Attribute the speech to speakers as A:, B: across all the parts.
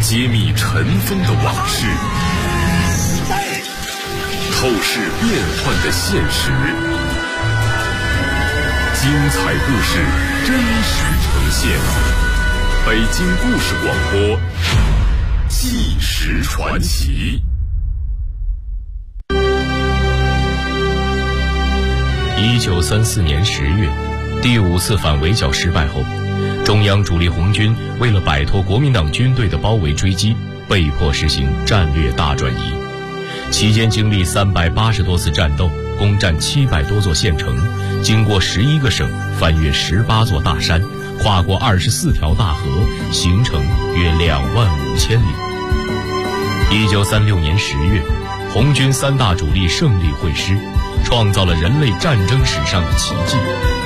A: 揭秘尘封的往事，透视变幻的现实。精彩故事真实呈现，北京故事广播，纪实传奇。1934年10月，第5次反围剿失败后，中央主力红军为了摆脱国民党军队的包围追击，被迫实行战略大转移。期间经历380多次战斗，攻占700多座县城，经过11个省，翻越18座大山，跨过24条大河，行程约25000里。1936年10月，红军3大主力胜利会师，创造了人类战争史上的奇迹，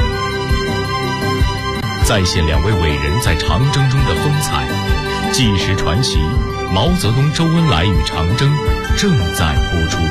A: 再现2位伟人在长征中的风采。纪实传奇，毛泽东、周恩来与长征正在播出。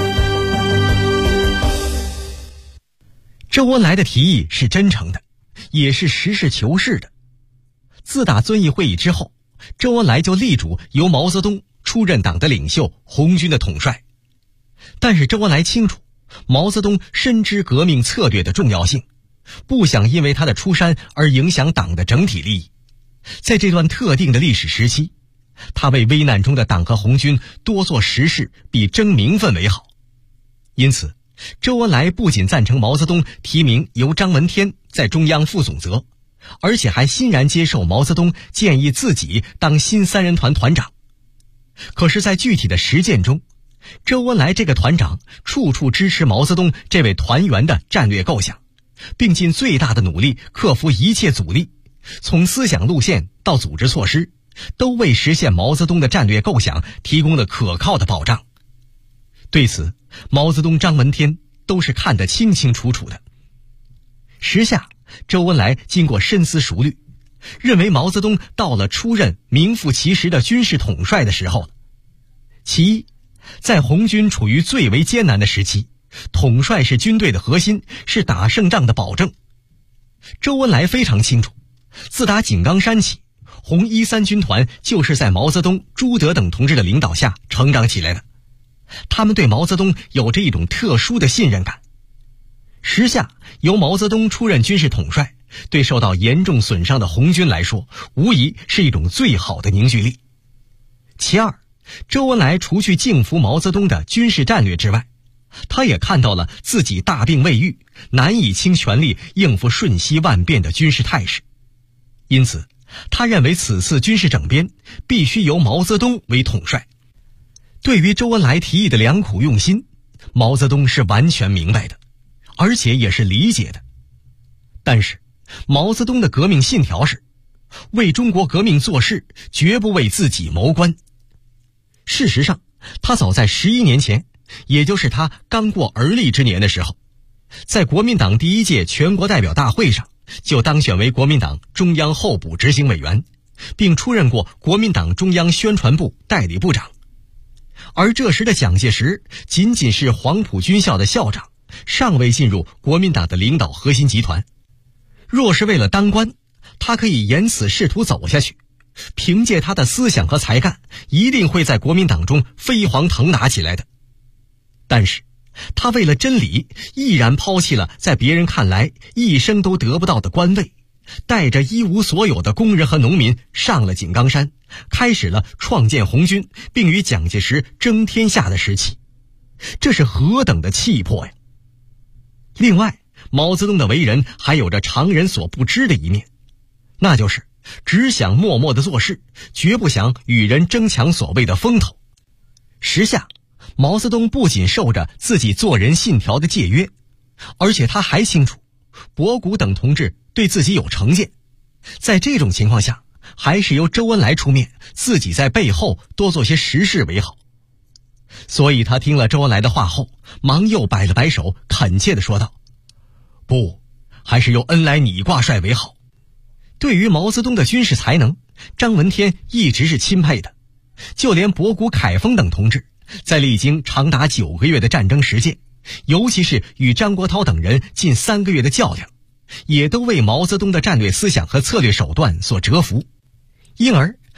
B: 周恩来的提议是真诚的，也是实事求是的。自打遵义会议之后，周恩来就力主由毛泽东出任党的领袖，红军的统帅。但是周恩来清楚，毛泽东深知革命策略的重要性，不想因为他的出山而影响党的整体利益。在这段特定的历史时期，他为危难中的党和红军多做实事比争名分为好。因此，周恩来不仅赞成毛泽东提名由张闻天在中央副总责，而且还欣然接受毛泽东建议自己当新3人团团长。可是在具体的实践中，周恩来这个团长处处支持毛泽东这位团员的战略构想，并尽最大的努力克服一切阻力，从思想路线到组织措施，都为实现毛泽东的战略构想提供了可靠的保障。对此，毛泽东、张闻天都是看得清清楚楚的。时下，周恩来经过深思熟虑，认为毛泽东到了出任名副其实的军事统帅的时候了。其一，在红军处于最为艰难的时期，统帅是军队的核心，是打胜仗的保证。周恩来非常清楚，自打井冈山起，红13军团就是在毛泽东、朱德等同志的领导下成长起来的。他们对毛泽东有着一种特殊的信任感。时下由毛泽东出任军事统帅，对受到严重损伤的红军来说，无疑是一种最好的凝聚力。其二，周恩来除去敬服毛泽东的军事战略之外，他也看到了自己大病未愈，难以倾全力应付瞬息万变的军事态势。因此，他认为此次军事整编必须由毛泽东为统帅。对于周恩来提议的良苦用心，毛泽东是完全明白的，而且也是理解的。但是，毛泽东的革命信条是为中国革命做事，绝不为自己谋官。事实上，他早在11年前，也就是他刚过而立之年的时候，在国民党第1届全国代表大会上就当选为国民党中央候补执行委员，并出任过国民党中央宣传部代理部长。而这时的蒋介石仅仅是黄埔军校的校长，尚未进入国民党的领导核心集团。若是为了当官，他可以沿此仕途走下去，凭借他的思想和才干，一定会在国民党中飞黄腾达起来的。但是他为了真理，毅然抛弃了在别人看来一生都得不到的官位，带着一无所有的工人和农民上了井冈山，开始了创建红军并与蒋介石争天下的时期。这是何等的气魄呀！另外，毛泽东的为人还有着常人所不知的一面，那就是只想默默地做事，绝不想与人争抢所谓的风头。时下，毛泽东不仅受着自己做人信条的戒约，而且他还清楚博古等同志对自己有成见。在这种情况下，还是由周恩来出面，自己在背后多做些实事为好。所以他听了周恩来的话后，忙又摆了摆手，恳切地说道：不，还是由恩来你挂帅为好。对于毛泽东的军事才能，张闻天一直是钦佩的。就连博古、凯丰等同志，在历经长达9个月的战争实践，尤其是与张国焘等人近3个月的较量，也都为毛泽东的战略思想和策略手段所折服。因而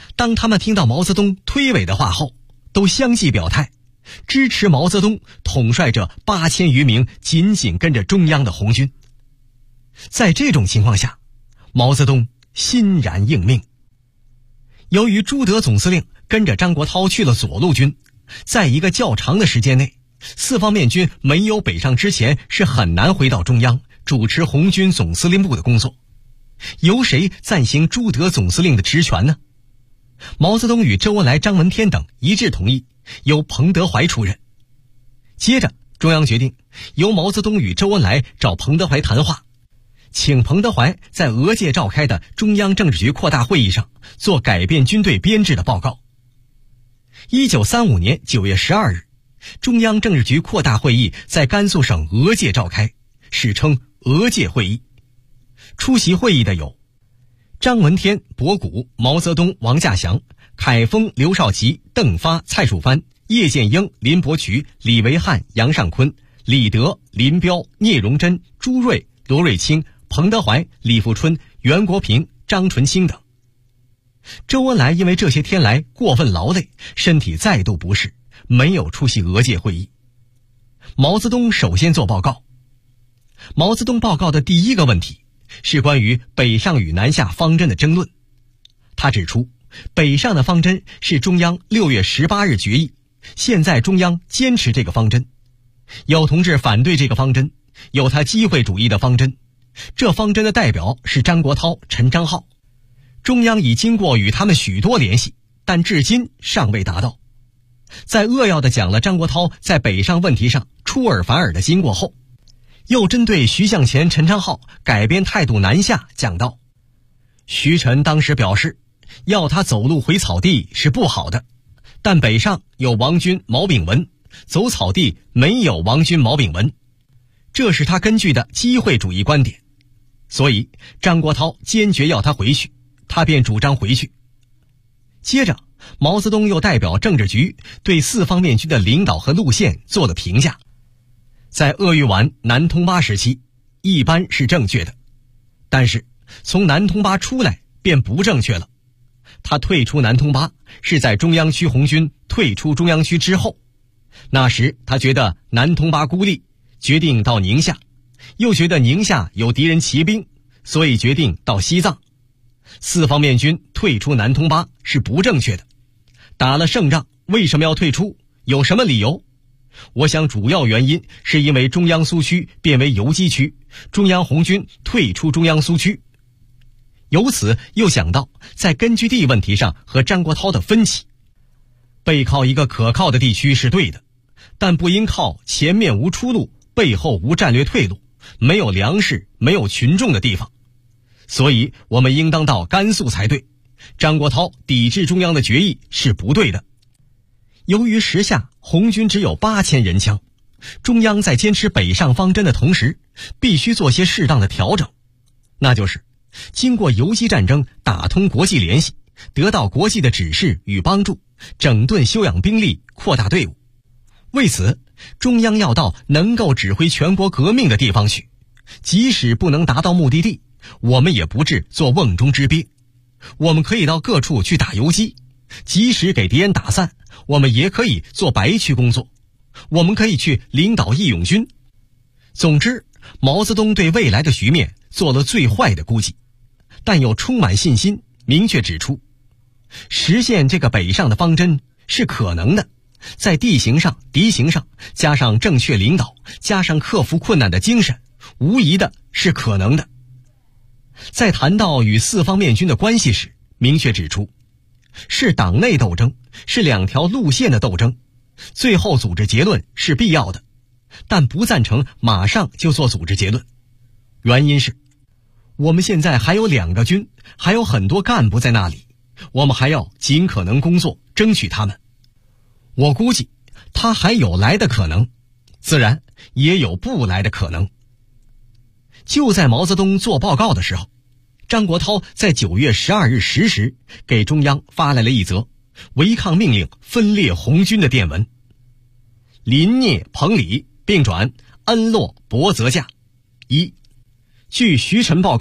B: 当他们听到毛泽东推诿的话后，都相继表态，支持毛泽东统帅着8000余名紧紧跟着中央的红军。在这种情况下，毛泽东欣然应命。由于朱德总司令跟着张国焘去了左路军，在一个较长的时间内，四方面军没有北上之前是很难回到中央主持红军总司令部的工作。由谁暂行朱德总司令的职权呢？毛泽东与周恩来、张闻天等一致同意由彭德怀出任。接着中央决定由毛泽东与周恩来找彭德怀谈话，请彭德怀在俄界召开的中央政治局扩大会议上做改变军队编制的报告。1935年9月12日，中央政治局扩大会议在甘肃省俄界召开，史称俄界会议。出席会议的有张闻天、博古、毛泽东、王稼祥、凯丰、刘少奇、邓发、蔡曙藩、叶剑英、林伯渠、李维汉、杨尚昆、李德、林彪、聂荣臻、朱瑞、罗瑞卿、彭德怀、李富春、袁国平、张纯清等。周恩来因为这些天来过分劳累，身体再度不适，没有出席俄界会议。毛泽东首先做报告。毛泽东报告的第一个问题是关于北上与南下方针的争论。他指出，北上的方针是中央6月18日决议，现在中央坚持这个方针。有同志反对这个方针，有他机会主义的方针，这方针的代表是张国焘、陈昌浩。中央已经过与他们许多联系，但至今尚未达到。在扼要地讲了张国焘在北上问题上出尔反尔的经过后，又针对徐向前、陈昌浩改变态度南下讲道：徐陈当时表示，要他走路回草地是不好的，但北上有王军、毛炳文，走草地没有王军、毛炳文，这是他根据的机会主义观点。所以张国焘坚决要他回去，他便主张回去。接着毛泽东又代表政治局对四方面军的领导和路线做了评价。在鄂豫皖南通巴时期，一般是正确的，但是从南通巴出来便不正确了。他退出南通巴是在中央区红军退出中央区之后，那时他觉得南通巴孤立，决定到宁夏，又觉得宁夏有敌人骑兵，所以决定到西藏。四方面军退出南通巴是不正确的，打了胜仗为什么要退出？有什么理由？我想主要原因是因为中央苏区变为游击区，中央红军退出中央苏区。由此又想到在根据地问题上和张国焘的分歧，背靠一个可靠的地区是对的，但不应靠前面无出路、背后无战略退路、没有粮食、没有群众的地方。所以我们应当到甘肃才对，张国焘抵制中央的决议是不对的。由于时下红军只有8000人枪，中央在坚持北上方针的同时，必须做些适当的调整，那就是经过游击战争打通国际联系，得到国际的指示与帮助，整顿休养兵力，扩大队伍。为此，中央要到能够指挥全国革命的地方去，即使不能达到目的地，我们也不至做瓮中之鳖。我们可以到各处去打游击，即使给敌人打散，我们也可以做白区工作，我们可以去领导义勇军。总之，毛泽东对未来的局面做了最坏的估计，但又充满信心，明确指出，实现这个北上的方针是可能的，在地形上、敌形上，加上正确领导，加上克服困难的精神，无疑的是可能的。在谈到与四方面军的关系时，明确指出，是党内斗争，是两条路线的斗争，最后组织结论是必要的，但不赞成马上就做组织结论。原因是我们现在还有2个军，还有很多干部在那里，我们还要尽可能工作，争取他们。我估计他还有来的可能，自然也有不来的可能。就在毛泽东做报告的时候，张国焘在9月12日10时给中央发来了一则违抗命令分裂红军的电文：林聂彭李并转恩洛博泽驾。1. 据徐陈报告，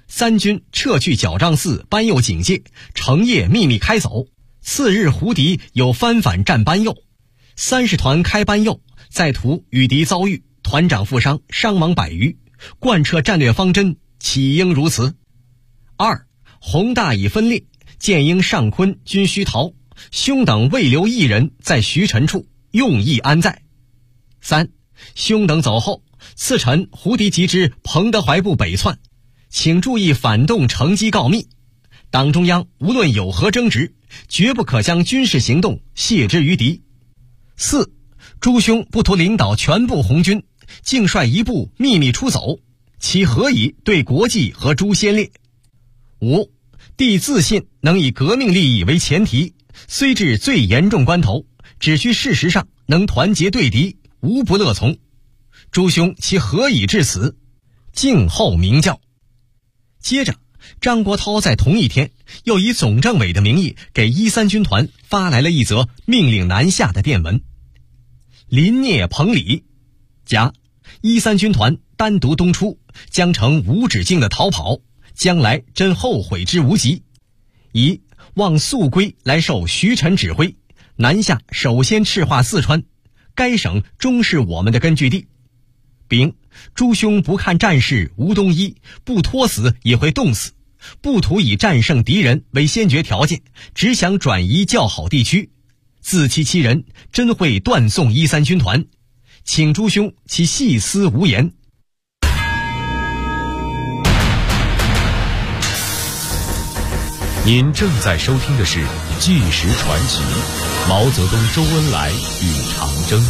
B: 三军撤去角帐寺班右警戒，成夜秘密开走。次日胡敌有翻反占班右，30团开班右，在途与敌遭遇，团长负伤，伤亡100余，贯彻战略方针，岂应如此。2. 宏大已分裂，建英、上坤均须逃，兄等未留一人在徐陈处，用意安在。3. 兄等走后，次晨胡敌急之彭德怀部北窜，请注意反动乘机告密。党中央无论有何争执，绝不可将军事行动泄之于敌。4. 朱兄不图领导全部红军，竟率一部秘密出走，其何以对国际和诸先烈？5. 帝自信能以革命利益为前提，虽至最严重关头，只需事实上能团结对敌，无不乐从。诸兄其何以至此？静候明教。接着张国焘在同一天又以总政委的名义给13军团发来了一则命令南下的电文。临聂彭里，甲13军团单独东出，将成无止境的逃跑，将来真后悔之无及。乙望速归来受徐陈指挥，南下首先赤化四川，该省终是我们的根据地。丙诸兄不看战事无东一，不托死也会冻死，不图以战胜敌人为先决条件，只想转移较好地区，自欺欺人，真会断送13军团，请诸兄其细思无言。
A: 您正在收听的是《纪实传奇》，毛泽东、周恩来与长征。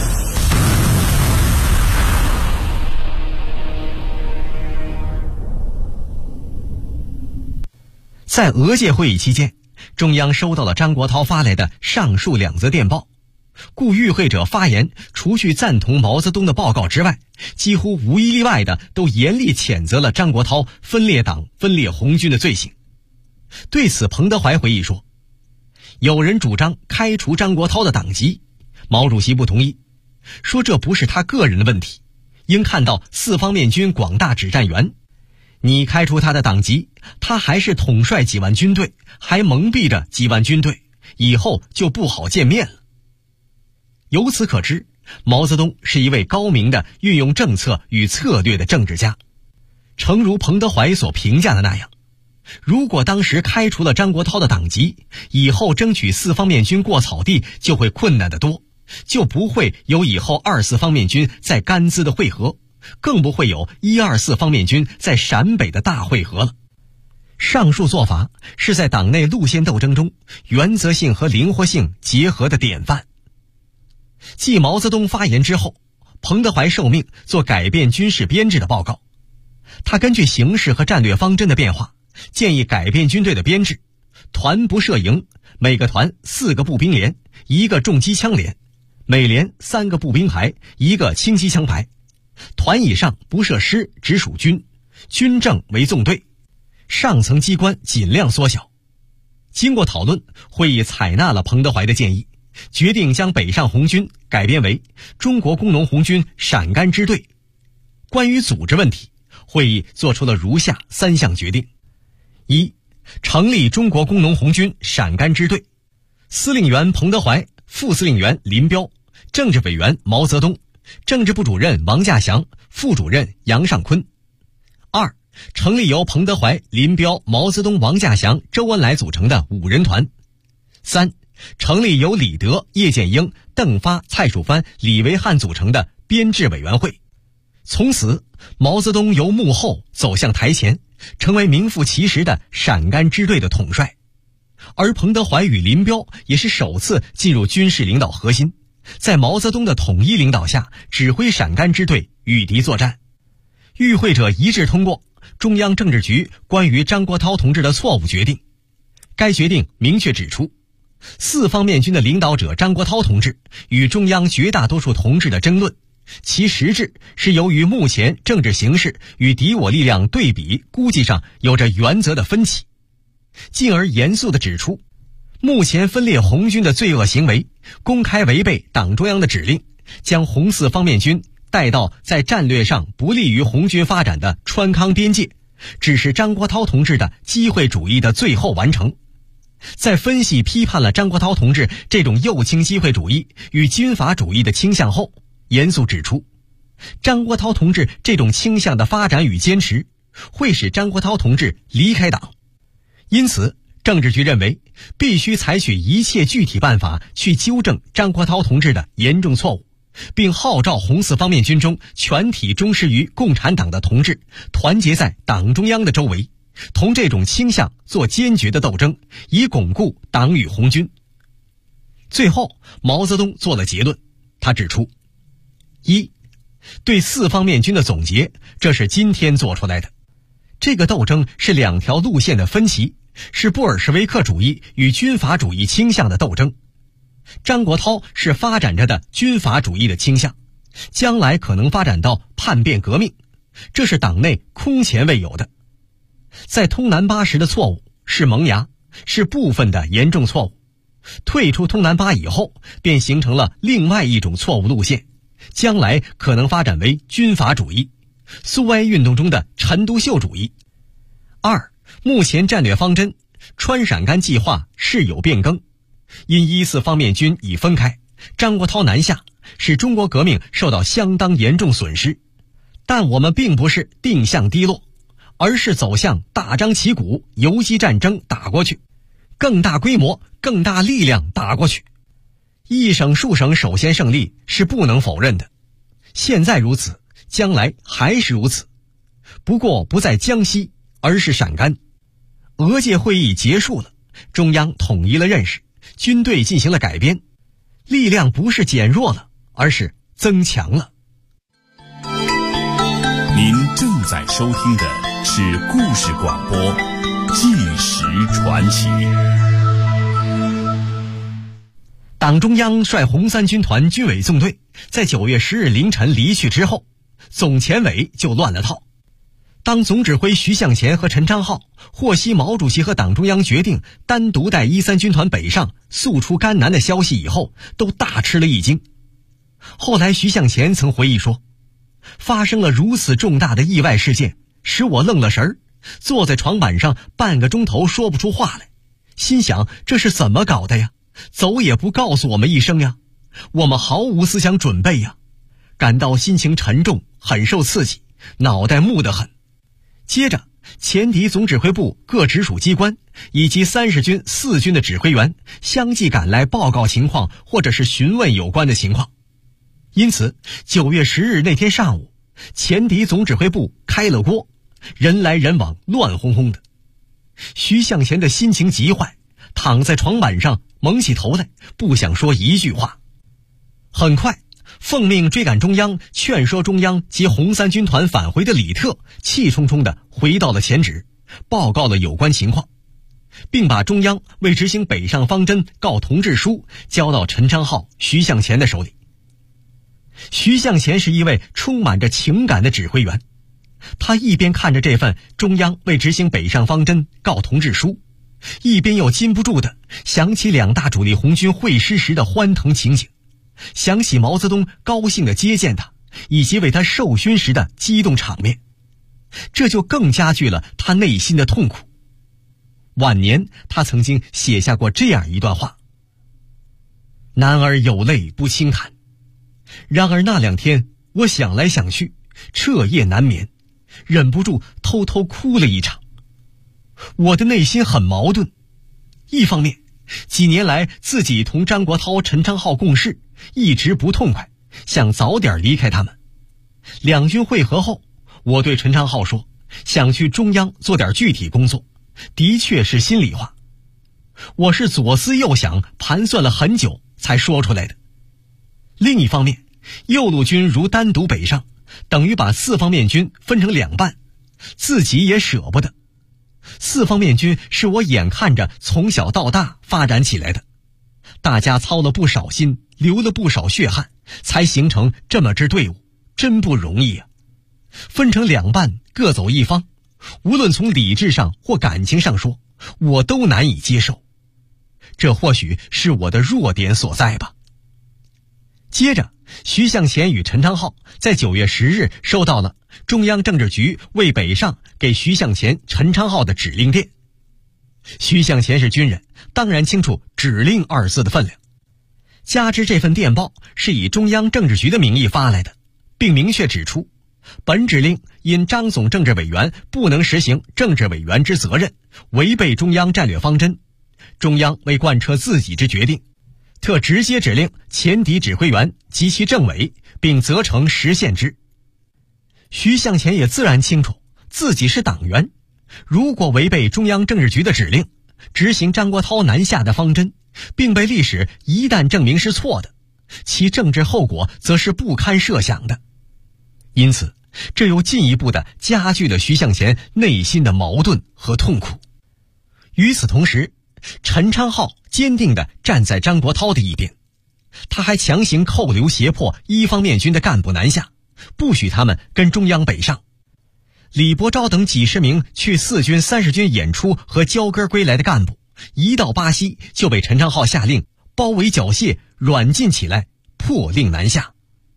B: 在俄界会议期间，中央收到了张国焘发来的上述2则电报，故与会者发言除去赞同毛泽东的报告之外，几乎无一例外的都严厉谴责了张国焘分裂党、分裂红军的罪行。对此，彭德怀回忆说，有人主张开除张国焘的党籍，毛主席不同意，说这不是他个人的问题，应看到四方面军广大指战员，你开除他的党籍，他还是统帅几万军队，还蒙蔽着几万军队，以后就不好见面了。由此可知，毛泽东是一位高明的运用政策与策略的政治家。诚如彭德怀所评价的那样，如果当时开除了张国焘的党籍，以后争取四方面军过草地就会困难得多，就不会有以后2、4方面军在甘孜的会合，更不会有1、2、4方面军在陕北的大会合了。上述做法是在党内路线斗争中原则性和灵活性结合的典范。继毛泽东发言之后，彭德怀受命做改变军事编制的报告。他根据形势和战略方针的变化，建议改变军队的编制，团不设营，每个团4个步兵连，1个重机枪连，每连3个步兵排，1个轻机枪排，团以上不设师，只属军，军政为纵队，上层机关尽量缩小。经过讨论，会议采纳了彭德怀的建议，决定将北上红军改编为中国工农红军陕甘支队。关于组织问题，会议做出了如下3项决定：一、成立中国工农红军陕甘支队，司令员彭德怀，副司令员林彪，政治委员毛泽东，政治部主任王稼祥，副主任杨尚昆。2、成立由彭德怀、林彪、毛泽东、王稼祥、周恩来组成的5人团。3、成立由李德、叶剑英、邓发、蔡曙藩、李维汉组成的编制委员会。从此，毛泽东由幕后走向台前，成为名副其实的陕甘支队的统帅。而彭德怀与林彪也是首次进入军事领导核心，在毛泽东的统一领导下，指挥陕甘支队与敌作战。与会者一致通过中央政治局关于张国焘同志的错误决定。该决定明确指出，四方面军的领导者张国焘同志与中央绝大多数同志的争论，其实质是由于目前政治形势与敌我力量对比估计上有着原则的分歧，进而严肃地指出，目前分裂红军的罪恶行为公开违背党中央的指令，将红四方面军带到在战略上不利于红军发展的川康边界， 只是张国焘同志的机会主义的最后完成。在分析批判了张国焘同志这种右倾机会主义与军阀主义的倾向后，严肃指出，张国焘同志这种倾向的发展与坚持会使张国焘同志离开党。因此政治局认为必须采取一切具体办法去纠正张国焘同志的严重错误，并号召红四方面军中全体忠实于共产党的同志团结在党中央的周围，同这种倾向做坚决的斗争，以巩固党与红军。最后毛泽东做了结论，他指出：一，对四方面军的总结，这是今天做出来的。这个斗争是两条路线的分歧，是布尔什维克主义与军阀主义倾向的斗争。张国焘是发展着的军阀主义的倾向，将来可能发展到叛变革命，这是党内空前未有的。在通南巴时的错误是萌芽，是部分的严重错误。退出通南巴以后，便形成了另外一种错误路线，将来可能发展为军阀主义，苏维埃运动中的陈独秀主义。二，目前战略方针川陕甘计划是有变更，因一四方面军已分开，张国焘南下，使中国革命受到相当严重损失。但我们并不是定向低落，而是走向大张旗鼓游击战争打过去，更大规模更大力量打过去。一省数省首先胜利是不能否认的，现在如此，将来还是如此，不过不在江西，而是陕甘。俄界会议结束了，中央统一了认识，军队进行了改编，力量不是减弱了，而是增强了。
C: 您正在收听的是故事广播《纪实传奇》。
B: 党中央率红三军团军委纵队在9月10日凌晨离去之后，总前委就乱了套。当总指挥徐向前和陈昌浩获悉毛主席和党中央决定单独带13军团北上速出甘南的消息以后，都大吃了一惊。后来徐向前曾回忆说，发生了如此重大的意外事件，使我愣了神儿，坐在床板上半个钟头说不出话来，心想这是怎么搞的呀？走也不告诉我们一声呀，我们毫无思想准备呀，感到心情沉重，很受刺激，脑袋木得很。接着前敌总指挥部各直属机关以及30军4军的指挥员相继赶来报告情况，或者是询问有关的情况。因此9月10日那天上午，前敌总指挥部开了锅，人来人往，乱哄哄的。徐向前的心情极坏，躺在床板上蒙起头来，不想说一句话。很快奉命追赶中央，劝说中央及红三军团返回的李特气冲冲地回到了前指，报告了有关情况，并把中央为执行北上方针告同志书交到陈昌浩、徐向前的手里。徐向前是一位充满着情感的指挥员，他一边看着这份中央为执行北上方针告同志书，一边又禁不住地想起两大主力红军会师时的欢腾情景，想起毛泽东高兴地接见他，以及为他授勋时的激动场面，这就更加剧了他内心的痛苦。晚年他曾经写下过这样一段话：男儿有泪不轻弹，然而那2天我想来想去，彻夜难眠，忍不住偷偷哭了一场。我的内心很矛盾，一方面几年来自己同张国焘、陈昌浩共事，一直不痛快，想早点离开他们。两军会合后，我对陈昌浩说，想去中央做点具体工作，的确是心里话。我是左思右想，盘算了很久才说出来的。另一方面，右路军如单独北上，等于把4方面军分成2半，自己也舍不得。4方面军是我眼看着从小到大发展起来的，大家操了不少心，流了不少血汗，才形成这么支队伍，真不容易啊。分成2半，各走一方，无论从理智上或感情上说，我都难以接受。这或许是我的弱点所在吧。接着徐向前与陈昌浩在9月10日收到了中央政治局魏北上给徐向前、陈昌浩的指令电。徐向前是军人，当然清楚指令2字的分量。加之这份电报是以中央政治局的名义发来的，并明确指出，本指令因张总政治委员不能实行政治委员之责任，违背中央战略方针，中央为贯彻自己之决定，特直接指令前敌指挥员及其政委，并责成实现之。徐向前也自然清楚自己是党员，如果违背中央政治局的指令，执行张国焘南下的方针，并被历史一旦证明是错的，其政治后果则是不堪设想的。因此，这又进一步地加剧了徐向前内心的矛盾和痛苦。与此同时，陈昌浩坚定地站在张国焘的一边，他还强行扣留胁迫一方面军的干部南下，不许他们跟中央北上。李伯钊等几十名去4军、30军演出和交歌归来的干部，一到巴西就被陈昌浩下令包围缴械，软禁起来，迫令南下。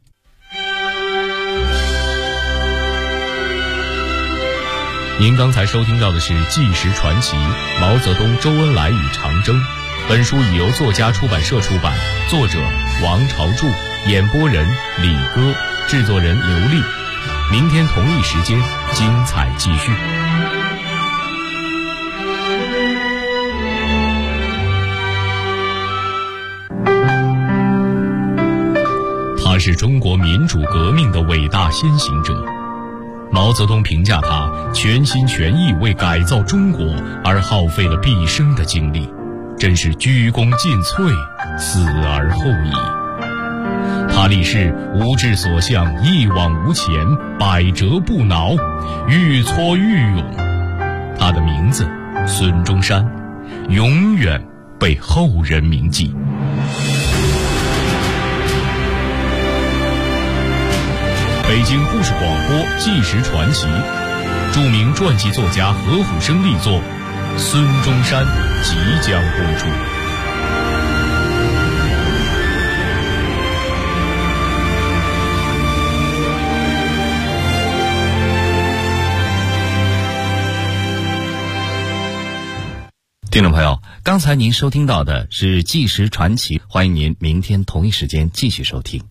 A: 您刚才收听到的是《纪实传奇：毛泽东、周恩来与长征》。本书已由作家出版社出版，作者王朝柱，演播人李歌，制作人刘丽。明天同一时间，精彩继续。他是中国民主革命的伟大先行者。毛泽东评价他全心全意为改造中国而耗费了毕生的精力，真是鞠躬尽瘁，死而后已。他立誓无志所向，一往无前，百折不挠，愈挫愈勇。他的名字孙中山，永远被后人铭记。北京故事广播《纪实传奇》，著名传记作家何虎生力作《孙中山》即将播出。
D: 听众朋友，刚才您收听到的是《纪实传奇》，欢迎您明天同一时间继续收听。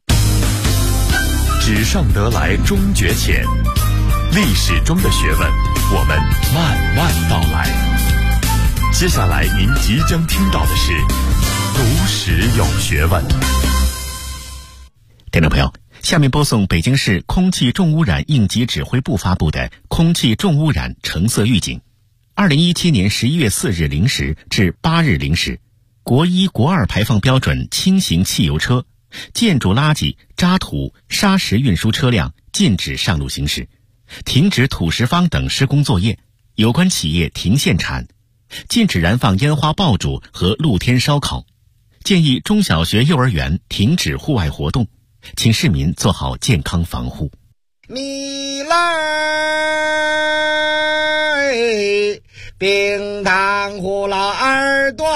C: 纸上得来终觉浅，历史中的学问，我们慢慢道来。接下来您即将听到的是读史有学问。
E: 听众朋友，下面播送北京市空气重污染应急指挥部发布的空气重污染橙色预警。2017年11月4日0时至8日0时，国1、国2排放标准轻型汽油车、建筑垃圾、渣土、砂石运输车辆禁止上路行驶，停止土石方等施工作业，有关企业停限产，禁止燃放烟花爆竹和露天烧烤，建议中小学、幼儿园停止户外活动，请市民做好健康防护。
F: 米来冰糖葫芦耳朵，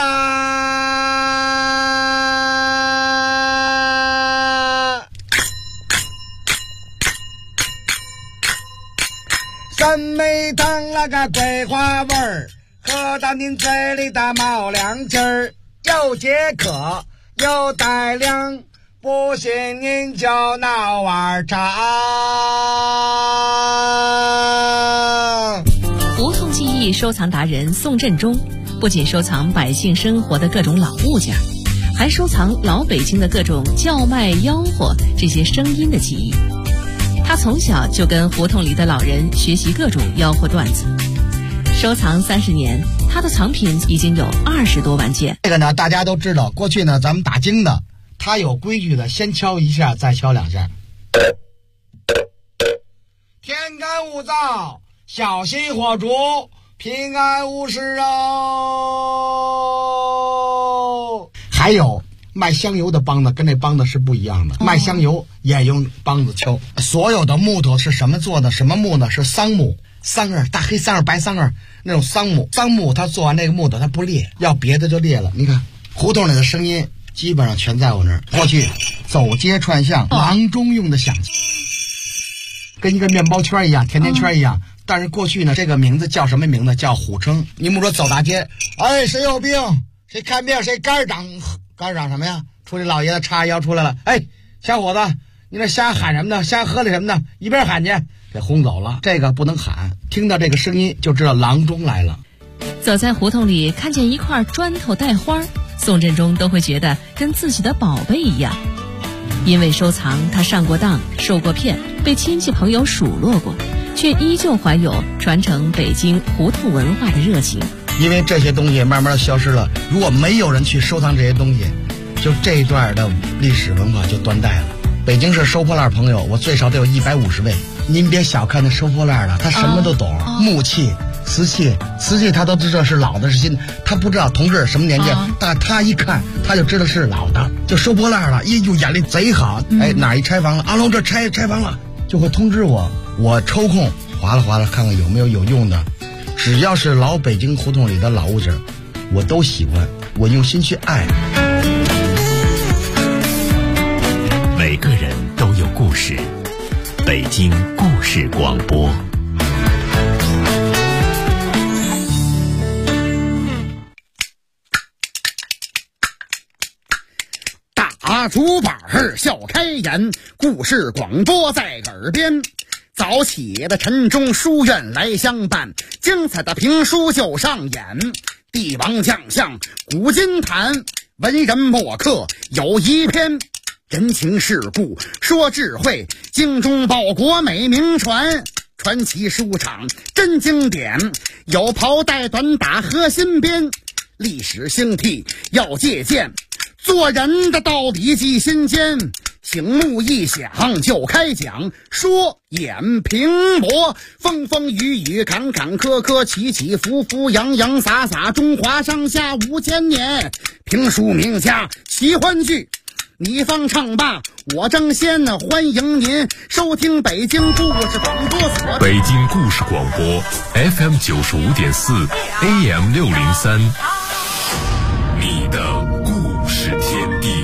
F: 酸梅糖那个桂花味儿，喝到您嘴里的冒凉气儿，又解渴又带凉，不信您就闹碗茶。
G: 胡同记忆收藏达人宋振中不仅收藏百姓生活的各种老物件，还收藏老北京的各种叫卖吆喝这些声音的记忆。他从小就跟胡同里的老人学习各种吆喝段子，收藏30年，他的藏品已经有20多万件。
F: 这个呢，大家都知道，过去呢咱们打更的，他有规矩的，先敲一下，再敲2下。天干物燥，小心火烛，平安无事哦。还有卖香油的梆子跟那梆子是不一样的，卖香油也用梆子敲。所有的木头是什么做的？什么木呢？是桑木，桑叶，大黑桑叶、白桑叶那种桑木。桑木它做完那个木头它不裂，要别的就裂了。你看胡同里的声音基本上全在我那儿。过去走街串巷，郎中用的响器，跟一个面包圈一样，甜甜圈一样。但是过去呢，这个名字叫什么名字？叫虎称。你们说走大街，哎，谁有病？谁看病？谁肝长什么呀？出来老爷子叉腰出来了，哎，小伙子，你那瞎喊什么呢？瞎喝的什么呢？一边喊去，给轰走了。这个不能喊，听到这个声音就知道郎中来了。
G: 走在胡同里，看见一块砖头带花，宋振中都会觉得跟自己的宝贝一样。因为收藏，他上过当，受过骗，被亲戚朋友数落过，却依旧怀有传承北京胡同文化的热情。
F: 因为这些东西慢慢的消失了，如果没有人去收藏这些东西，就这一段的历史文化就断代了。北京市收破烂朋友，我最少得有150位。您别小看那收破烂的，他什么都懂，木器、瓷器他都知道是老的是新的，他不知道同志什么年纪，但他一看他就知道是老的，就收破烂了，哎呦眼力贼好，哎哪一拆房了，阿龙这拆房了，就会通知我抽空划拉看看有没有用的，只要是老北京胡同里的老物件，我都喜欢，我用心去爱。
C: 每个人都有故事，北京故事广播。
H: 大竹板笑开颜，故事广播在耳边。早起的晨钟书院来相伴，精彩的评书就上演。帝王将相古今谈，文人墨客有一篇。人情世故说智慧，精忠报国美名传。传奇书场真经典，有袍带短打和新编。历史兴替要借鉴，做人的道理记心间。醒目一响就开讲，说演评驳，风风雨雨坎坎坷坷，起起伏伏洋洋洒洒，中华上下5000年。评书名家奇欢剧，你方唱罢我争先，欢迎您收听北京故事广播所。
C: 北京故事广播 FM 95.4 AM 603，你的故事天地。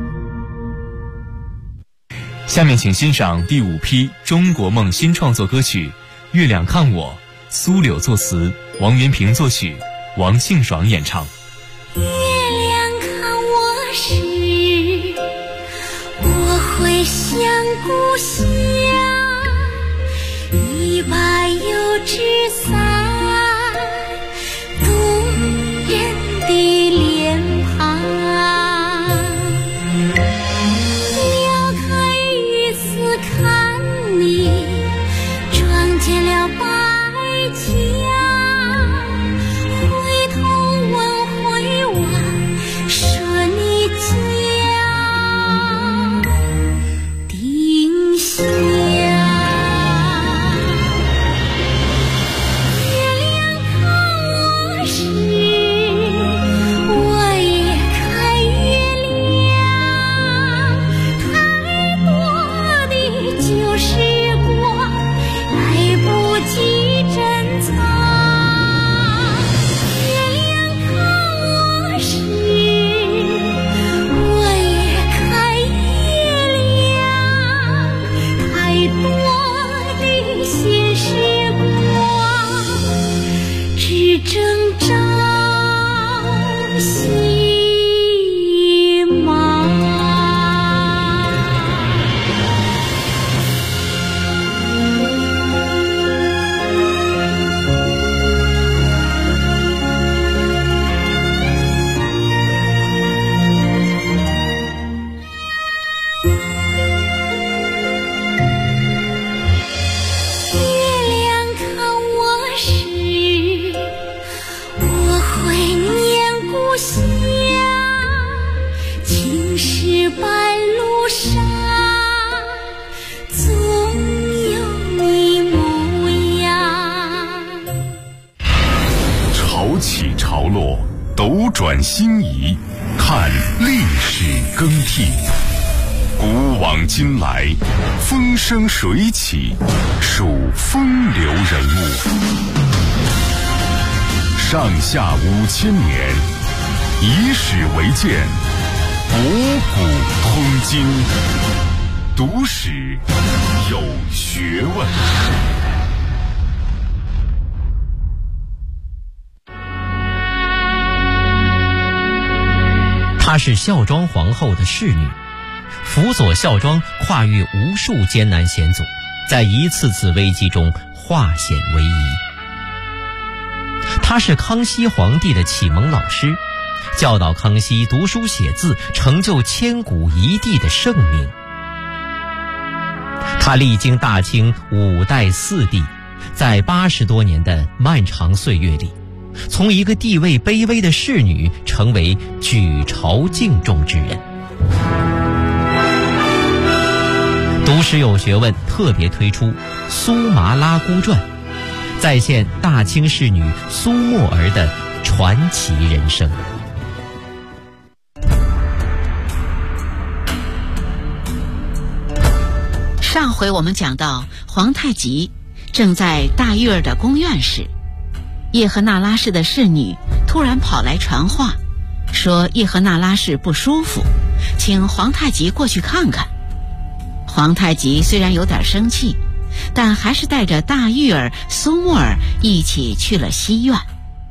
A: 下面请欣赏第5批中国梦新创作歌曲《月亮看我》，苏柳作词，王元平作曲，王庆爽演唱。
I: 月亮看我时，我会想故乡，一把油纸伞，动人的脸庞。撩开雨丝看你，撞见了白墙，回头往回望，说你家丁香。月亮看我时，我也看月亮，太多的旧时光，来不及珍藏。月亮看我时，我也看月亮，太多的新时光，只争朝夕忙。月亮看我时，我会念故乡，青石板路上，总有你模样。
C: 潮起潮落，斗转星移，看历史更替。古往今来，风生水起，数风流人物。上下5000年，以史为鉴， 古通今，读史有学问。
J: 她是孝庄皇后的侍女，辅佐孝庄跨越无数艰难险阻，在一次次危机中化险为夷。她是康熙皇帝的启蒙老师，教导康熙读书写字，成就千古一帝的盛名。她历经大清5代4帝，在80多年的漫长岁月里，从一个地位卑微的侍女成为举朝敬重之人。读史有学问特别推出《苏麻拉姑传》，再现大清侍女苏沫儿的传奇人生。
G: 上回我们讲到，皇太极正在大玉儿的宫院时，叶赫那拉氏的侍女突然跑来传话，说叶赫那拉氏不舒服，请皇太极过去看看。皇太极虽然有点生气，但还是带着大玉儿、苏沫儿一起去了西院。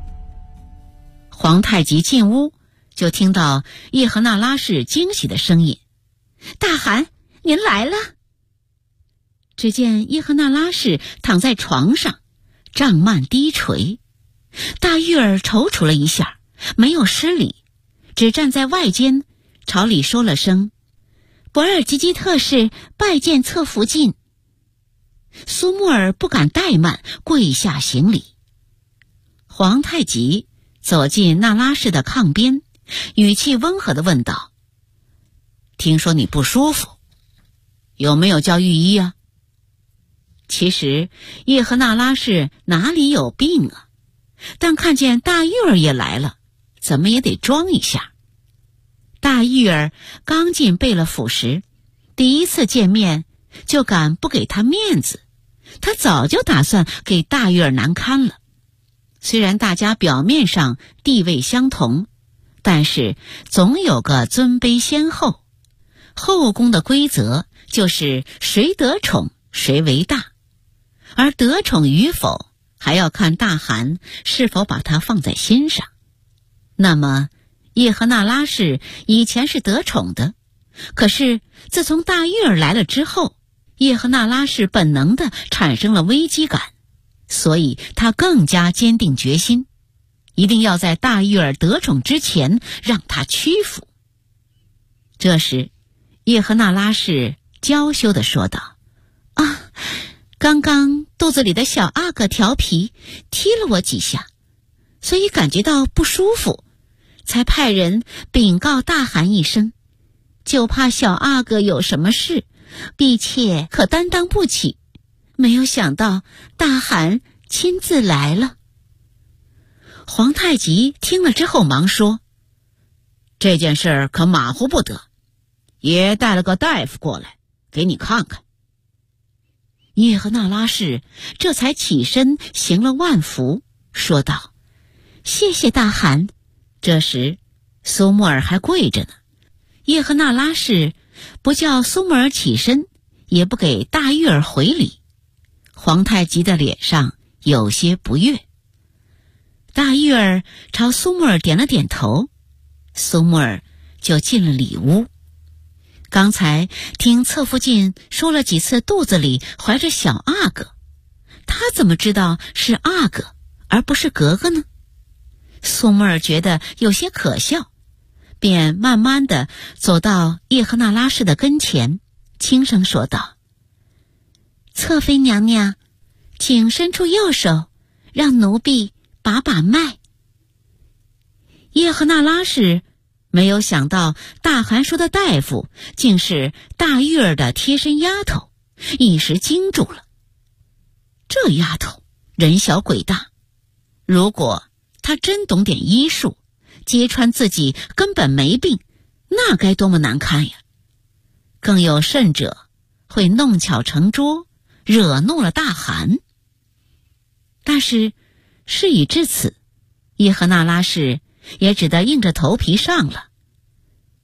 G: 皇太极进屋，就听到叶赫那拉氏惊喜的声音：“大汗，您来了！”只见叶赫那拉氏躺在床上，帐幔低垂。大玉儿踌躇了一下，没有施礼，只站在外间，朝里说了声：“博尔济吉特使拜见侧福晋。”苏沫儿不敢怠慢，跪下行礼。皇太极走进那拉氏的炕边，语气温和地问道：“听说你不舒服，有没有叫御医啊？”其实叶赫那拉氏哪里有病啊，但看见大玉儿也来了，怎么也得装一下。大玉儿刚进贝勒府时，第一次见面就敢不给他面子，他早就打算给大玉儿难堪了。虽然大家表面上地位相同，但是总有个尊卑先后，后宫的规则就是谁得宠谁为大，而得宠与否还要看大汗是否把它放在心上。那么叶赫那拉氏以前是得宠的，可是自从大玉儿来了之后，叶赫那拉氏本能地产生了危机感，所以他更加坚定决心，一定要在大玉儿得宠之前让他屈服。这时叶赫那拉氏娇羞地说道：“啊，刚刚肚子里的小阿哥调皮踢了我几下，所以感觉到不舒服，才派人禀告大汗一声，就怕小阿哥有什么事，婢妾可担当不起。没有想到大汗亲自来了。”皇太极听了之后忙说：“这件事可马虎不得，爷带了个大夫过来给你看看。”叶赫那拉氏这才起身行了万福，说道：“谢谢大汗。”这时苏沫儿还跪着呢，叶赫那拉氏不叫苏沫儿起身，也不给大玉儿回礼。皇太极的脸上有些不悦。大玉儿朝苏沫儿点了点头，苏沫儿就进了里屋。刚才听侧福晋说了几次肚子里怀着小阿哥，他怎么知道是阿哥而不是格格呢？苏沫儿觉得有些可笑，便慢慢地走到叶赫那拉氏的跟前，轻声说道：“侧妃娘娘，请伸出右手，让奴婢把把脉。”叶赫那拉氏没有想到大汗说的大夫竟是大玉儿的贴身丫头，一时惊住了。这丫头人小鬼大，如果她真懂点医术，揭穿自己根本没病，那该多么难堪呀！更有甚者，会弄巧成拙，惹怒了大汗。但是事已至此，叶赫那拉氏也只得硬着头皮上了。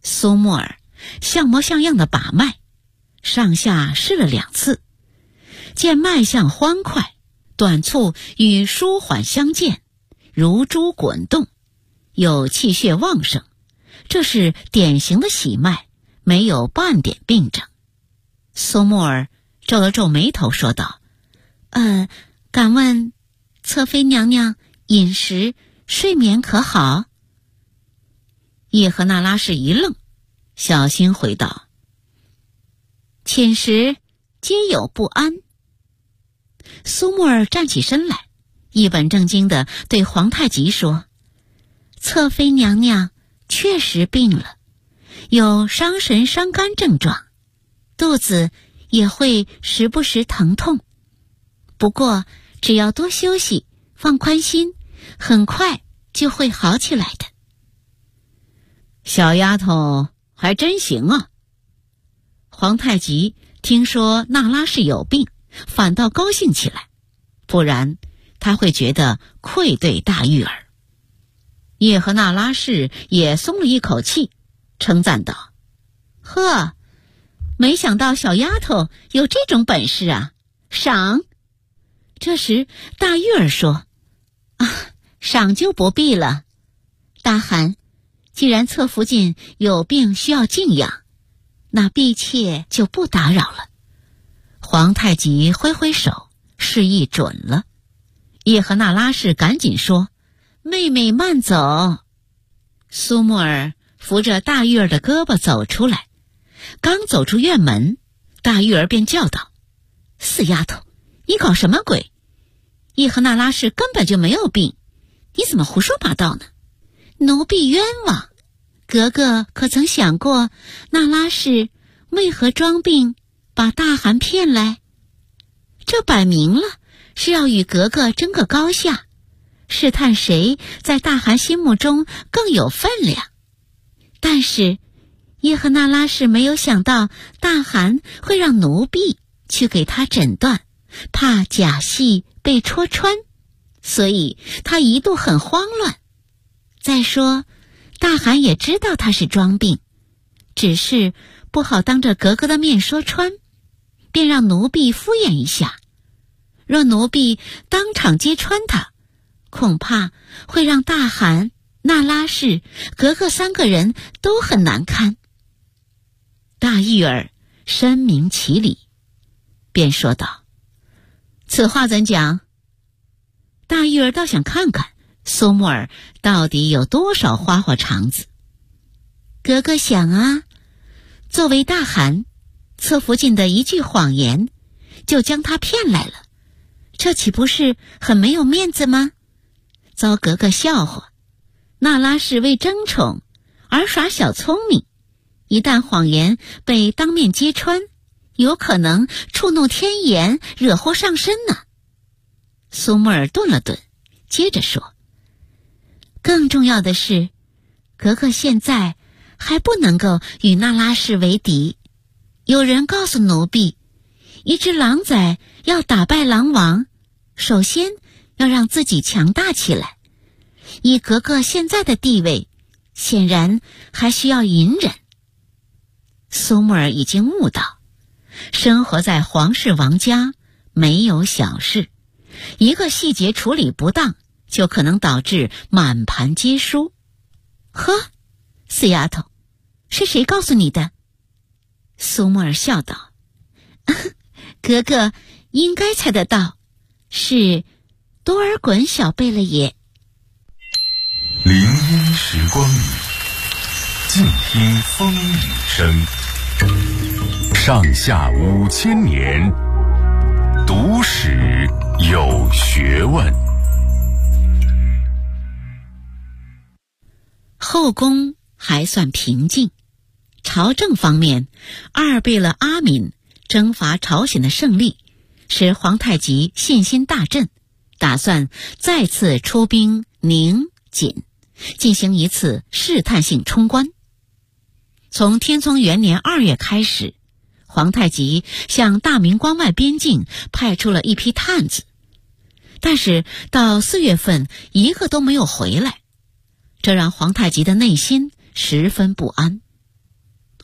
K: 苏沫儿像模像样的把脉，上下试了2次，见脉象欢快，短促与舒缓相间，如珠滚动，有气血旺盛，这是典型的喜脉，没有半点病症。苏沫儿皱了皱眉头说道：敢问侧妃娘娘饮食睡眠可好？叶赫那拉氏一愣，小心回道：寝食皆有不安。苏沫儿站起身来，一本正经地对皇太极说：侧妃娘娘确实病了，有伤神伤肝症状，肚子也会时不时疼痛，不过只要多休息，放宽心，很快就会好起来的。小丫头还真行啊。皇太极听说那拉氏有病，反倒高兴起来，不然他会觉得愧对大玉儿。叶赫那拉氏也松了一口气，称赞道：呵，没想到小丫头有这种本事啊，赏。这时大玉儿说：赏就不必了，大汗，既然侧福晋有病需要静养，那婢妾就不打扰了。皇太极挥挥手，示意准了。叶赫那拉氏赶紧说：妹妹慢走。苏沫儿扶着大玉儿的胳膊走出来，刚走出院门，大玉儿便叫道：死丫头，你搞什么鬼？叶赫那拉氏根本就没有病，你怎么胡说八道呢？奴婢冤枉，格格可曾想过那拉氏为何装病把大汗骗来？这摆明了是要与格格争个高下，试探谁在大汗心目中更有分量。但是叶赫那拉氏没有想到大汗会让奴婢去给他诊断，怕假戏被戳穿，所以他一度很慌乱。再说大汗也知道他是装病，只是不好当着格格的面说穿，便让奴婢敷衍一下。若奴婢当场揭穿他，恐怕会让大汗、那拉氏、格格3个人都很难堪。大玉儿深明其理，便说道：此话怎讲？大玉儿倒想看看苏沫儿到底有多少花花肠子。格格想啊，作为大汗，侧福晋的一句谎言就将他骗来了，这岂不是很没有面子吗？遭格格笑话。那拉氏为争宠而耍小聪明，一旦谎言被当面揭穿，有可能触怒天颜，惹祸上身呢。苏沫儿顿了顿，接着说：更重要的是，格格现在还不能够与那拉氏为敌。有人告诉奴婢，一只狼崽要打败狼王，首先要让自己强大起来。以格格现在的地位，显然还需要隐忍。苏沫儿已经悟到，生活在皇室王家没有小事，一个细节处理不当，就可能导致满盘皆输。呵，死丫头，是谁告诉你的？苏沫儿笑道：格格应该猜得到，是多尔衮小贝了也。
C: 林荫时光里，静听风雨声。上下5000年，读史有学问。
K: 后宫还算平静，朝政方面，二贝勒阿敏征伐朝鲜的胜利，使皇太极信心大振，打算再次出兵宁、锦，进行一次试探性冲关。从天聪元年2月开始，皇太极向大明关外边境派出了一批探子，但是到4月份一个都没有回来，这让皇太极的内心十分不安。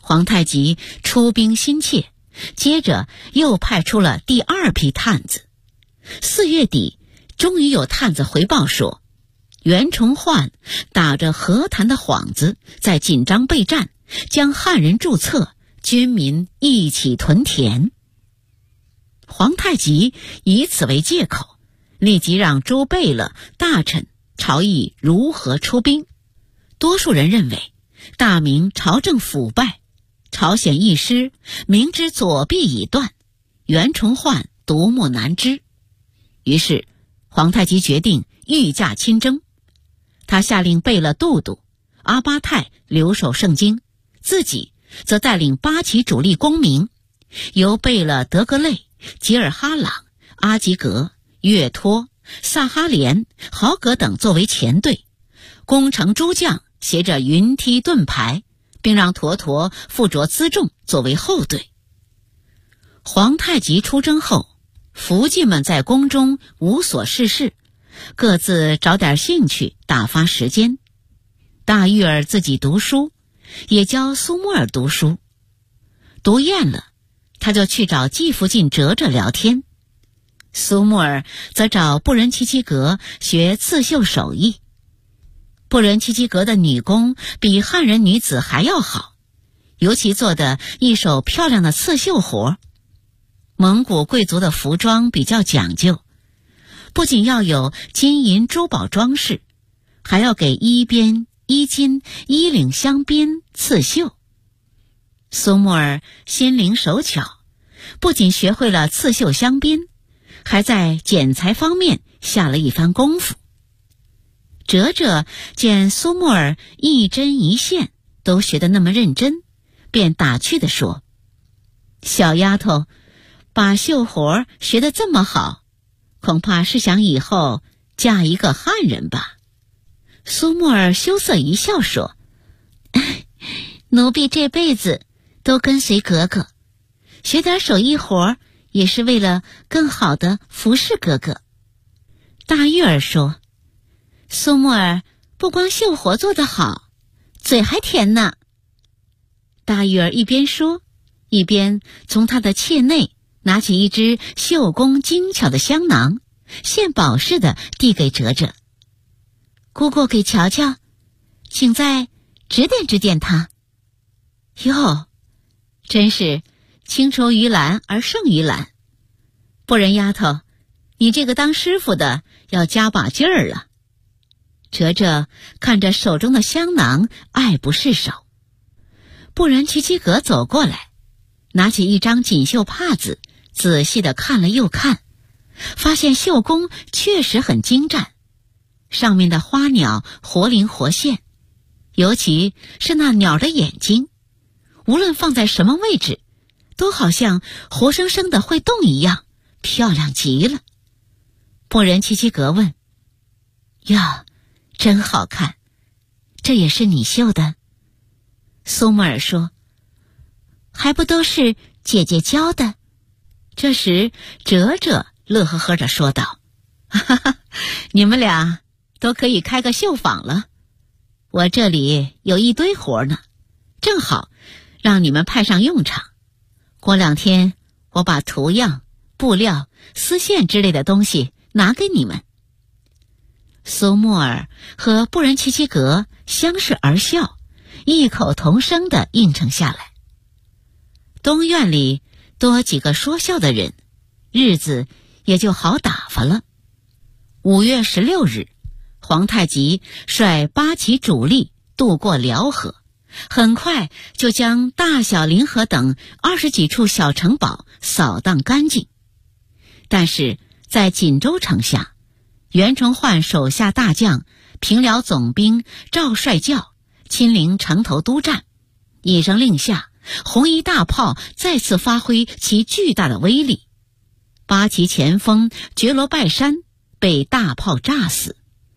K: 皇太极出兵心切，接着又派出了第2批探子。4月底，终于有探子回报说，袁崇焕打着和谈的幌子，在紧张备战，将汉人注册，军民一起屯田。皇太极以此为借口，立即让诸贝勒、大臣朝议如何出兵。多数人认为，大明朝政腐败，朝鲜一失，明知左臂已断，袁崇焕独木难支。于是皇太极决定御驾亲征。他下令贝勒都督阿巴泰留守盛京，自己则带领8旗主力公民，由贝勒德格类、吉尔哈朗、阿吉格、岳托、萨哈连、豪格等作为前队，攻城诸将携着云梯盾牌，并让坨坨附着辎重作为后队。皇太极出征后，福晋们在宫中无所事事，各自找点兴趣打发时间。大玉儿自己读书，也教苏木儿读书。读厌了，他就去找继父晋哲哲聊天。苏木儿则找布仁齐齐格学刺绣手艺。布仁齐齐格的女工比汉人女子还要好，尤其做的一手漂亮的刺绣活。蒙古贵族的服装比较讲究，不仅要有金银珠宝装饰，还要给衣边、衣襟、衣领镶边刺绣。苏木儿心灵手巧，不仅学会了刺绣镶边，还在剪裁方面下了一番功夫。哲哲见苏木儿一针一线都学得那么认真，便打趣地说：“小丫头，把绣活学得这么好，恐怕是想以后嫁一个汉人吧？”苏木儿羞涩一笑说：“奴婢这辈子都跟随格格，学点手艺活也是为了更好的服侍格格。”大玉儿说：“苏木儿不光绣活做得好，嘴还甜呢。”大玉儿一边说，一边从她的妾内拿起一只绣工精巧的香囊，献宝似的递给哲哲：“姑姑给瞧瞧，请再指点指点他。”哟，真是青出于蓝而胜于蓝。不然丫头，你这个当师傅的要加把劲儿了。哲哲看着手中的香囊，爱不释手。不然齐齐格走过来，拿起一张锦绣帕子，仔细地看了又看，发现绣工确实很精湛，上面的花鸟活灵活现，尤其是那鸟的眼睛，无论放在什么位置，都好像活生生的会动一样，漂亮极了。不仁齐齐格问：“呀，真好看，这也是你绣的？”苏木尔说：“还不都是姐姐教的。”这时哲哲乐呵呵地说道：“哈哈，你们俩都可以开个绣坊了。我这里有一堆活呢，正好让你们派上用场。过2天我把图样、布料、丝线之类的东西拿给你们。”苏木尔和布仁齐齐格相视而笑，异口同声地应承下来。东院里多几个说笑的人，日子也就好打发了。5月16日，皇太极率8旗主力渡过辽河，很快就将大小临河等20几处小城堡扫荡干净。但是在锦州城下，袁崇焕手下大将平辽总兵赵帅教亲临城头督战，一声令下，红衣大炮再次发挥其巨大的威力。8旗前锋觉罗拜山被大炮炸死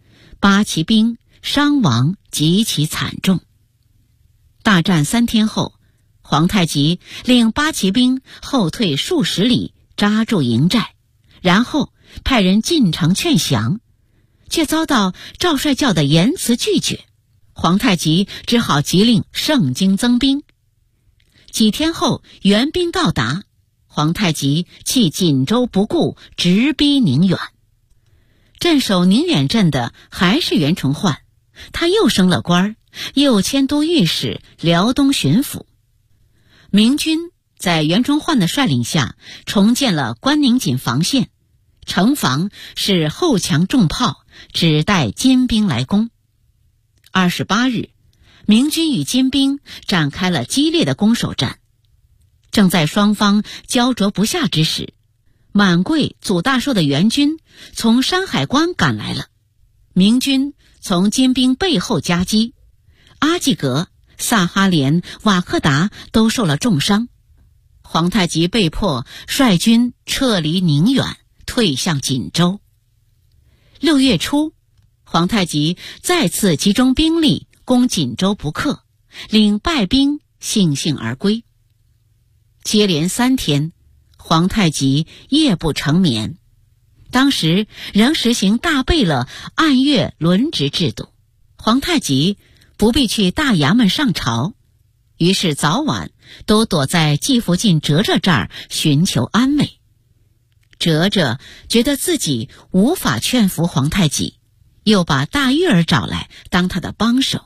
K: ，8旗兵伤亡极其惨重。大战3天后，皇太极令8旗兵后退数十里，扎住营寨，然后派人进城劝降，却遭到赵帅教的严词拒绝。皇太极只好急令盛京增兵。 几天后，援兵到达，皇太极弃锦州不顾，直逼宁远。镇守宁远镇的还是袁崇焕，他又升了官儿，又迁都御史、辽东巡抚。明军在袁崇焕的率领下重建了关宁锦防线，城防是厚墙重炮，只待金兵来攻。28日，明军与金兵展开了激烈的攻守战。正在双方焦灼不下之时，满桂祖大寿的援军从山海关赶来了。明军从金兵背后夹击，阿济格、萨哈连、瓦克达都受了重伤。皇太极被迫率军撤离宁远，退向锦州。6月初，皇太极再次集中兵力攻锦州不克，领败兵悻悻而归。接连3天，皇太极夜不成眠。当时仍实行大贝勒按月轮值制度，皇太极不必去大衙门上朝，于是早晚都躲在季福晋哲哲这儿寻求安慰。哲哲觉得自己无法劝服皇太极，又把大玉儿找来当他的帮手。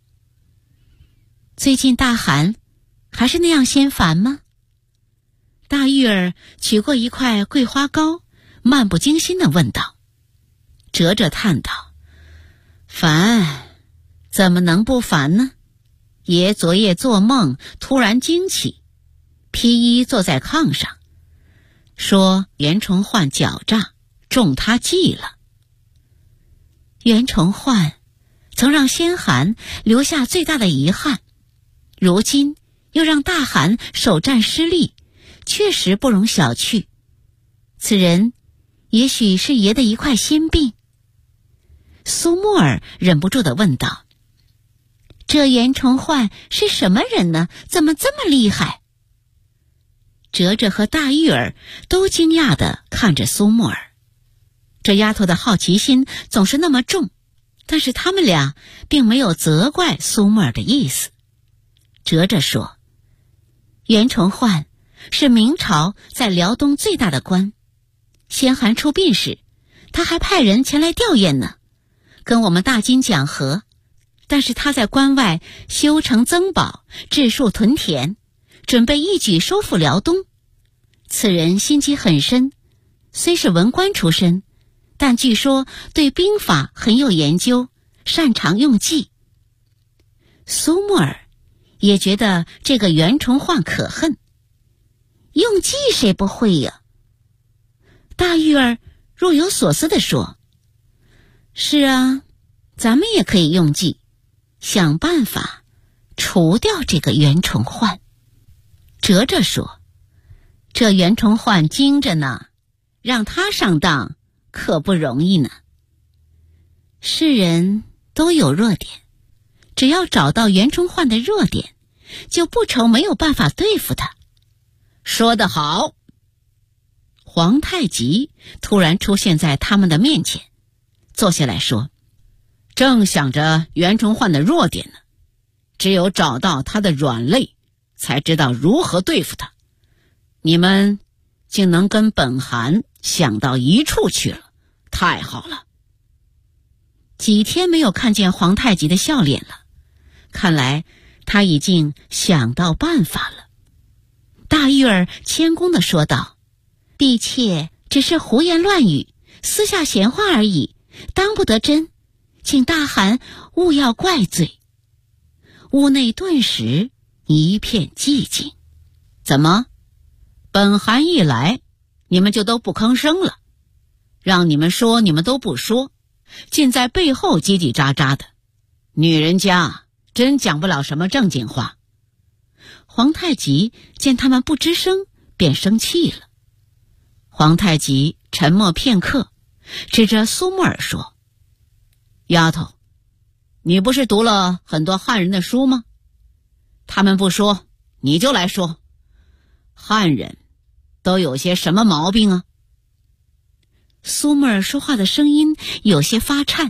K: 最近大汗还是那样心烦吗？大玉儿取过一块桂花糕，漫不经心地问道。哲哲叹道：烦，怎么能不烦呢？爷昨夜做梦突然惊起，披衣坐在炕上，说袁崇焕狡诈，中他计了。袁崇焕曾让先汗留下最大的遗憾，如今又让大汗首战失利，确实不容小觑。此人也许是爷的一块心病。苏沫儿忍不住地问道：这袁崇焕是什么人呢？怎么这么厉害？哲哲和大玉儿都惊讶地看着苏沫儿，这丫头的好奇心总是那么重，但是他们俩并没有责怪苏沫儿的意思。哲哲说：袁崇焕是明朝在辽东最大的官，先汗出殡时，他还派人前来吊唁呢，跟我们大金讲和，但是他在关外修城增宝，治树屯田，准备一举收复辽东。此人心机很深，虽是文官出身，但据说对兵法很有研究，擅长用计。苏沫儿也觉得这个袁崇焕可恨，用计谁不会呀？大玉儿若有所思地说：是啊，咱们也可以用计，想办法除掉这个袁崇焕。哲哲说：这袁崇焕精着呢，让他上当可不容易呢。世人都有弱点，只要找到袁崇焕的弱点，就不愁没有办法对付他。说得好。皇太极突然出现在他们的面前，坐下来说：正想着袁崇焕的弱点呢，只有找到他的软肋，才知道如何对付他。你们竟能跟本汗想到一处去了，太好了。几天没有看见皇太极的笑脸了，看来他已经想到办法了。大玉儿谦恭地说道：婢妾只是胡言乱语，私下闲话而已，当不得真，请大汗勿要怪罪。屋内顿时一片寂静。怎么，本汗一来，你们就都不吭声了？让你们说你们都不说，尽在背后叽叽喳喳的，女人家真讲不了什么正经话。皇太极见他们不吱声，便生气了。皇太极沉默片刻，指着苏沫儿说：丫头，你不是读了很多汉人的书吗？他们不说，你就来说，汉人都有些什么毛病啊？苏沫儿说话的声音有些发颤。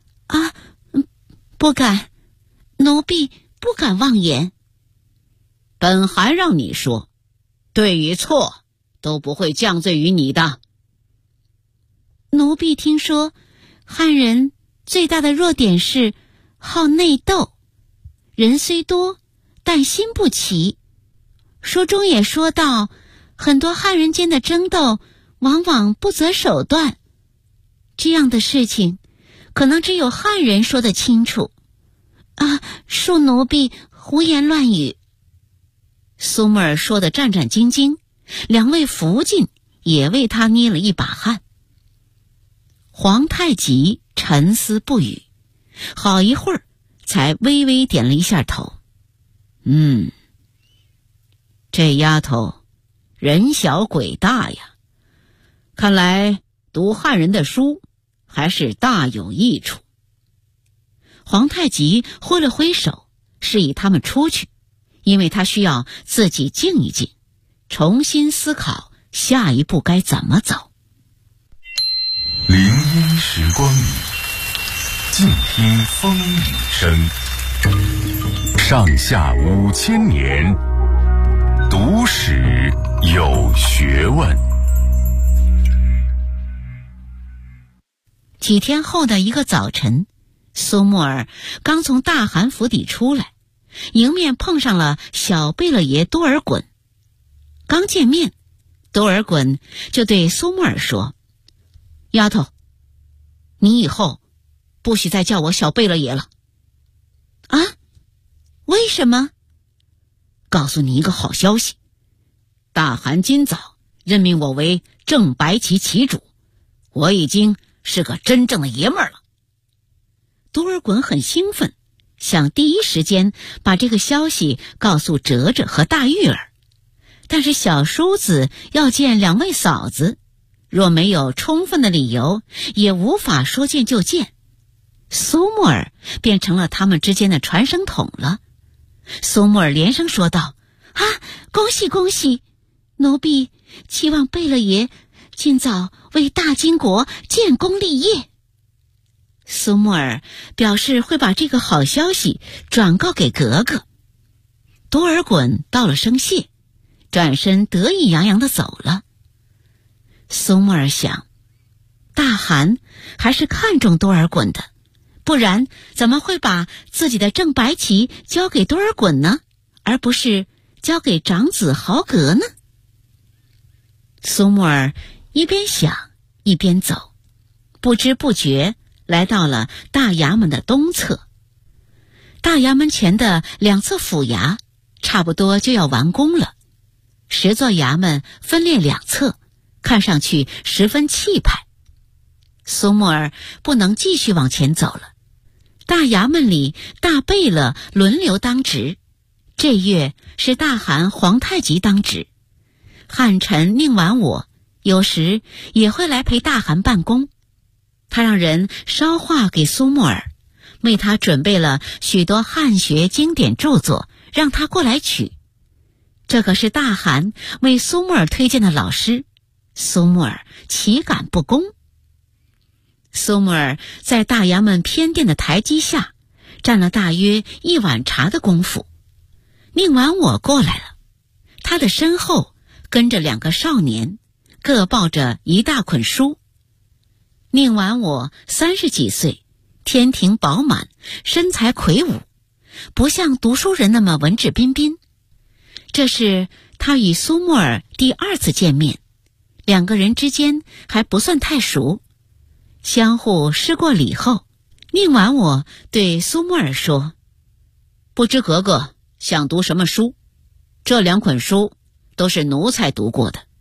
K: 不敢，奴婢不敢妄言。 本还让你说，对与错都不会降罪于你的。
I: 奴婢听说汉人最大的弱点是好内斗，人虽多，但心不齐。书中也说到，很多汉人间的争斗往往不择手段，这样的事情可能只有汉人说得清楚。恕奴婢胡言乱语。
K: 苏木尔说得战战兢兢，两位福晋也为他捏了一把汗。皇太极沉思不语，好一会儿才微微点了一下头。这丫头人小鬼大呀，看来读汉人的书还是大有益处。皇太极挥了挥手，示意他们出去，因为他需要自己静一静，重新思考下一步该怎么走。
C: 林荫时光里，静听风雨声。上下5000年，读史有学问。
K: 几天后的一个早晨，苏木尔刚从大汗府邸出来，迎面碰上了小贝勒爷多尔衮。刚见面，多尔衮就对苏木尔说：“丫头，你以后不许再叫我小贝勒爷了。”
I: 啊？为什么？
K: 告诉你一个好消息，大汗今早任命我为正白旗旗主，我已经是个真正的爷们儿了。多尔衮很兴奋，想第一时间把这个消息告诉哲哲和大玉儿，但是小叔子要见两位嫂子，若没有充分的理由，也无法说见就见。苏木尔变成了他们之间的传声筒了。苏木尔连声说道：“
I: 恭喜恭喜！奴婢期望贝勒爷尽早为大金国建功立业。”
K: 苏木尔表示会把这个好消息转告给格格。多尔衮道了声谢，转身得意洋洋地走了。苏木尔想，大汗还是看中多尔衮的，不然怎么会把自己的正白旗交给多尔衮呢，而不是交给长子豪格呢？苏木尔一边想一边走，不知不觉来到了大衙门的东侧。大衙门前的2侧府衙差不多就要完工了，10座衙门分列2侧，看上去十分气派。苏木尔不能继续往前走了。大衙门里大贝勒轮流当值，这月是大汗皇太极当值，汉臣宁完我有时也会来陪大汗办公。他让人捎话给苏木尔，为他准备了许多汉学经典著作，让他过来取。这可是大汗为苏木尔推荐的老师，苏木尔岂敢不恭？苏木尔在大衙门偏殿的台基下站了大约1碗茶的功夫，宁完我过来了，他的身后跟着2个少年，各抱着一大捆书。宁完我30几岁，天庭饱满，身材魁梧，不像读书人那么文质彬彬。这是他与苏木尔第2次见面，2个人之间还不算太熟。相互施过礼后，宁完我对苏木尔说：“不知格格想读什么书？这2捆书都是奴才读过的。”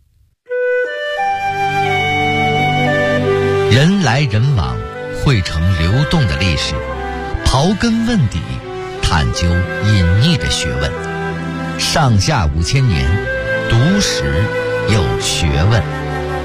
B: 人来人往，汇成流动的历史，刨根问底，探究隐匿的学问。上下5000年，读史有学问。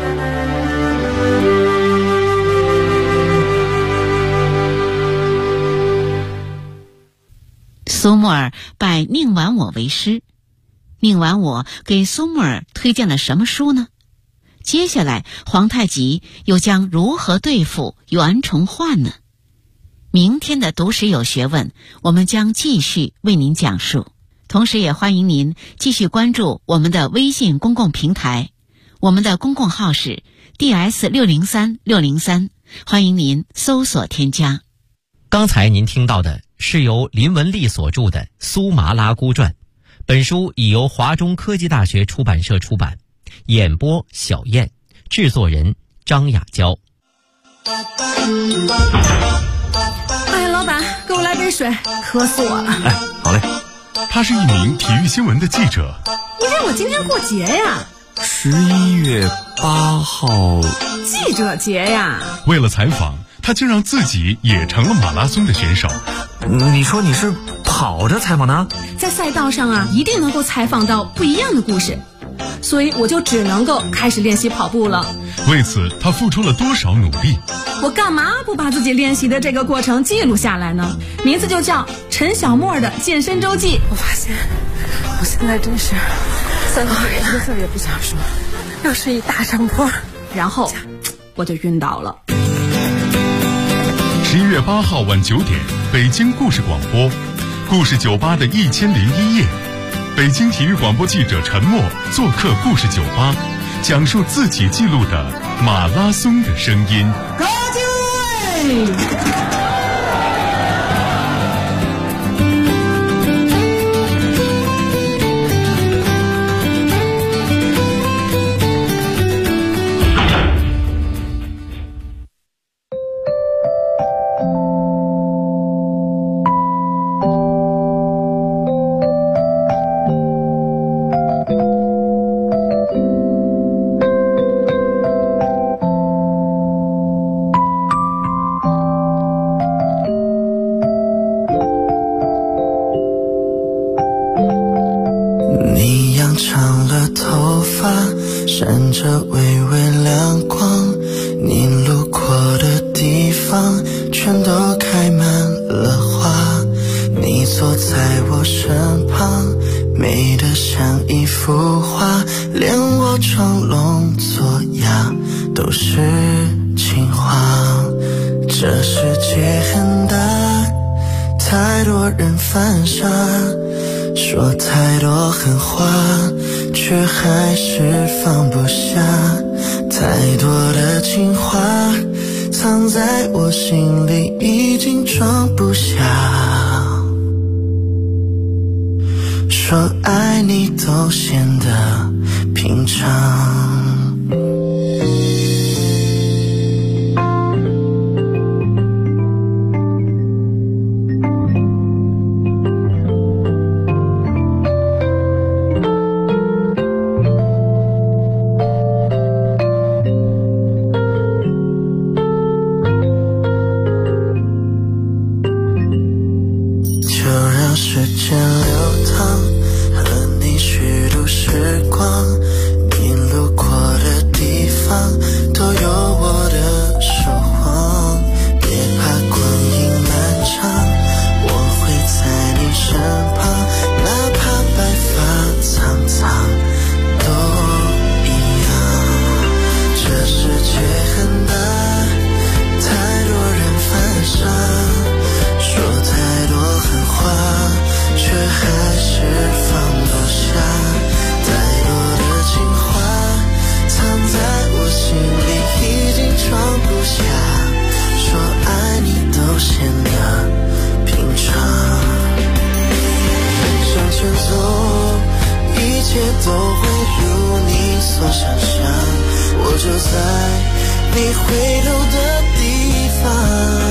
K: 苏木尔拜宁完我为师，宁完我给苏木尔推荐了什么书呢？接下来皇太极又将如何对付袁崇焕呢？明天的读史有学问，我们将继续为您讲述。 同时也欢迎您继续关注我们的微信公共平台，我们的公共号是 DS603603，欢迎您搜索添加。
J: 刚才您听到的是由林文丽所著的《苏麻拉姑传》，本书已由华中科技大学出版社出版，演播小燕，制作人张雅娇。
L: 哎，老板，给我来杯水，渴死我了。
C: 哎，好嘞。他是一名体育新闻的记者。
L: 因为我今天过节呀。
C: 11月8号，
L: 记者节呀。
C: 为了采访，他竟让自己也成了马拉松的选手。
M: 你说你是跑着采访的？
L: 在赛道上啊，一定能够采访到不一样的故事，所以我就只能够开始练习跑步了。
C: 为此，他付出了多少努力？
L: 我干嘛不把自己练习的这个过程记录下来呢？名字就叫陈小沫的健身周记。我发现，我现在真是3个月一个字也不想说，又是一大上坡，然后我就晕倒了。
C: 11月8号晚9点，北京故事广播，故事酒吧的1001夜，北京体育广播记者陈默做客故事酒吧，讲述自己记录的马拉松的声音。
L: 高进位！
N: 闪着微微亮光，你路过的地方全都开满了花，你坐在我身旁，美得像一幅画，连我装聋作哑都是情话。这世界很大，太多人犯傻，说太多狠话，却还是放不下，太多的情话藏在我心里已经装不下，说爱你都显得平常。都会如你所想象，我就在你回头的地方。